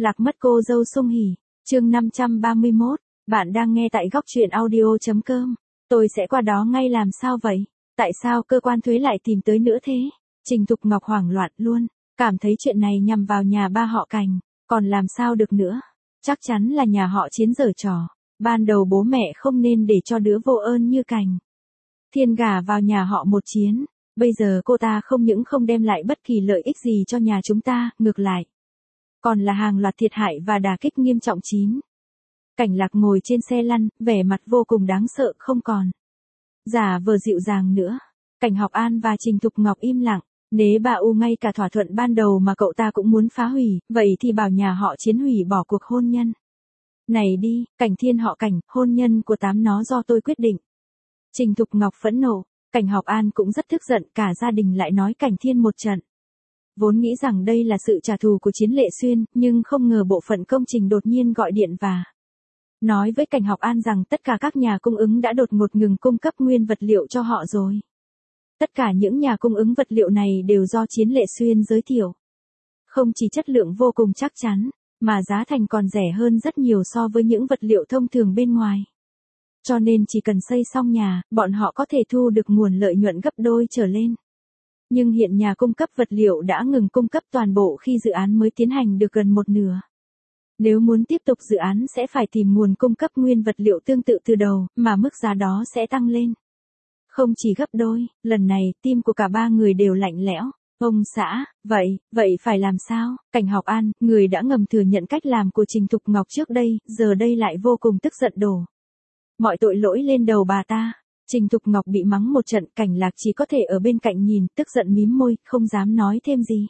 Lạc mất cô dâu Sung Hỉ, chương 531, bạn đang nghe tại góc truyện audio.com. Tôi sẽ qua đó ngay làm sao vậy? Tại sao cơ quan thuế lại tìm tới nữa thế? Trình Thục Ngọc hoảng loạn luôn, cảm thấy chuyện này nhằm vào nhà ba họ Cành, còn làm sao được nữa? Chắc chắn là nhà họ Chiến giở trò, ban đầu bố mẹ không nên để cho đứa vô ơn như Cành Thiên gả vào nhà họ một Chiến, bây giờ cô ta không những không đem lại bất kỳ lợi ích gì cho nhà chúng ta, ngược lại còn là hàng loạt thiệt hại và đả kích nghiêm trọng. Cảnh Lạc ngồi trên xe lăn, vẻ mặt vô cùng đáng sợ, không còn giả vờ dịu dàng nữa. Cảnh Học An và Trình Thục Ngọc im lặng, nếu bà U ngay cả thỏa thuận ban đầu mà cậu ta cũng muốn phá hủy, vậy thì bảo nhà họ Chiến hủy bỏ cuộc hôn nhân này đi. Cảnh Thiên họ Cảnh, hôn nhân của tám nó do tôi quyết định. Trình Thục Ngọc phẫn nộ, Cảnh Học An cũng rất tức giận, cả gia đình lại nói Cảnh Thiên một trận. Vốn nghĩ rằng đây là sự trả thù của Chiến Lệ Xuyên, nhưng không ngờ bộ phận công trình đột nhiên gọi điện và nói với Cảnh Học An rằng tất cả các nhà cung ứng đã đột ngột ngừng cung cấp nguyên vật liệu cho họ rồi. Tất cả những nhà cung ứng vật liệu này đều do Chiến Lệ Xuyên giới thiệu. Không chỉ chất lượng vô cùng chắc chắn, mà giá thành còn rẻ hơn rất nhiều so với những vật liệu thông thường bên ngoài. Cho nên chỉ cần xây xong nhà, bọn họ có thể thu được nguồn lợi nhuận gấp đôi trở lên. Nhưng hiện nhà cung cấp vật liệu đã ngừng cung cấp toàn bộ khi dự án mới tiến hành được gần một nửa. Nếu muốn tiếp tục dự án sẽ phải tìm nguồn cung cấp nguyên vật liệu tương tự từ đầu, mà mức giá đó sẽ tăng lên. Không chỉ gấp đôi, lần này, tim của cả ba người đều lạnh lẽo. Ông xã, vậy phải làm sao? Cảnh Học An, người đã ngầm thừa nhận cách làm của Trình Thục Ngọc trước đây, giờ đây lại vô cùng tức giận đổ mọi tội lỗi lên đầu bà ta. Trình Thục Ngọc bị mắng một trận, Cảnh Lạc chỉ có thể ở bên cạnh nhìn, tức giận mím môi, không dám nói thêm gì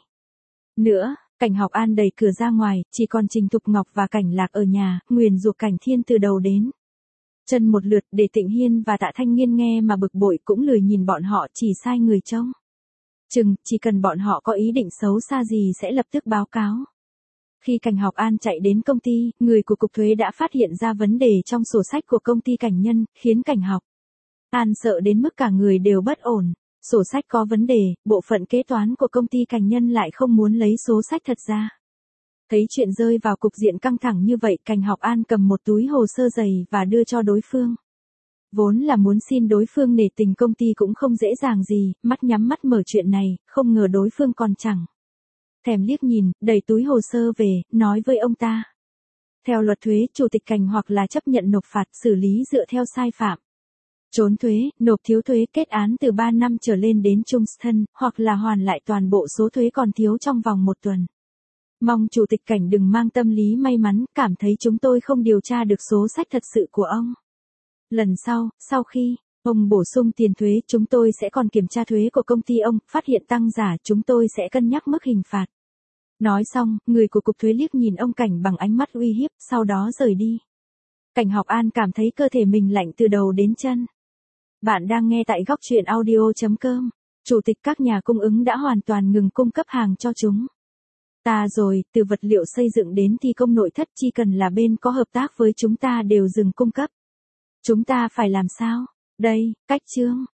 nữa. Cảnh Học An đẩy cửa ra ngoài, chỉ còn Trình Thục Ngọc và Cảnh Lạc ở nhà, nguyền rủa Cảnh Thiên từ đầu đến chân một lượt, để Tịnh Hiên và Tạ Thanh Nghiên nghe mà bực bội, cũng lười nhìn bọn họ, chỉ sai người trông chừng, chỉ cần bọn họ có ý định xấu xa gì sẽ lập tức báo cáo. Khi Cảnh Học An chạy đến công ty, người của Cục Thuế đã phát hiện ra vấn đề trong sổ sách của công ty Cảnh Nhân, khiến Cảnh Học An sợ đến mức cả người đều bất ổn. Sổ sách có vấn đề, bộ phận kế toán của công ty Cảnh Nhân lại không muốn lấy số sách thật ra. Thấy chuyện rơi vào cục diện căng thẳng như vậy, Cảnh Học An cầm một túi hồ sơ dày và đưa cho đối phương. Vốn là muốn xin đối phương nể tình công ty cũng không dễ dàng gì, mắt nhắm mắt mở chuyện này, không ngờ đối phương còn chẳng thèm liếc nhìn, đẩy túi hồ sơ về, nói với ông ta. Theo luật thuế, chủ tịch Cảnh hoặc là chấp nhận nộp phạt, xử lý dựa theo sai phạm, trốn thuế, nộp thiếu thuế, kết án từ 3 năm trở lên đến trung thân, hoặc là hoàn lại toàn bộ số thuế còn thiếu trong vòng 1 tuần. Mong chủ tịch Cảnh đừng mang tâm lý may mắn, cảm thấy chúng tôi không điều tra được số sách thật sự của ông. Lần sau khi ông bổ sung tiền thuế, chúng tôi sẽ còn kiểm tra thuế của công ty ông, phát hiện tăng giả, chúng tôi sẽ cân nhắc mức hình phạt. Nói xong, người của Cục Thuế liếc nhìn ông Cảnh bằng ánh mắt uy hiếp, sau đó rời đi. Cảnh Học An cảm thấy cơ thể mình lạnh từ đầu đến chân. Bạn đang nghe tại góc truyện audio.com. Chủ tịch các nhà cung ứng đã hoàn toàn ngừng cung cấp hàng cho chúng ta rồi, từ vật liệu xây dựng đến thi công nội thất, chỉ cần là bên có hợp tác với chúng ta đều dừng cung cấp. Chúng ta phải làm sao? Đây, cách chương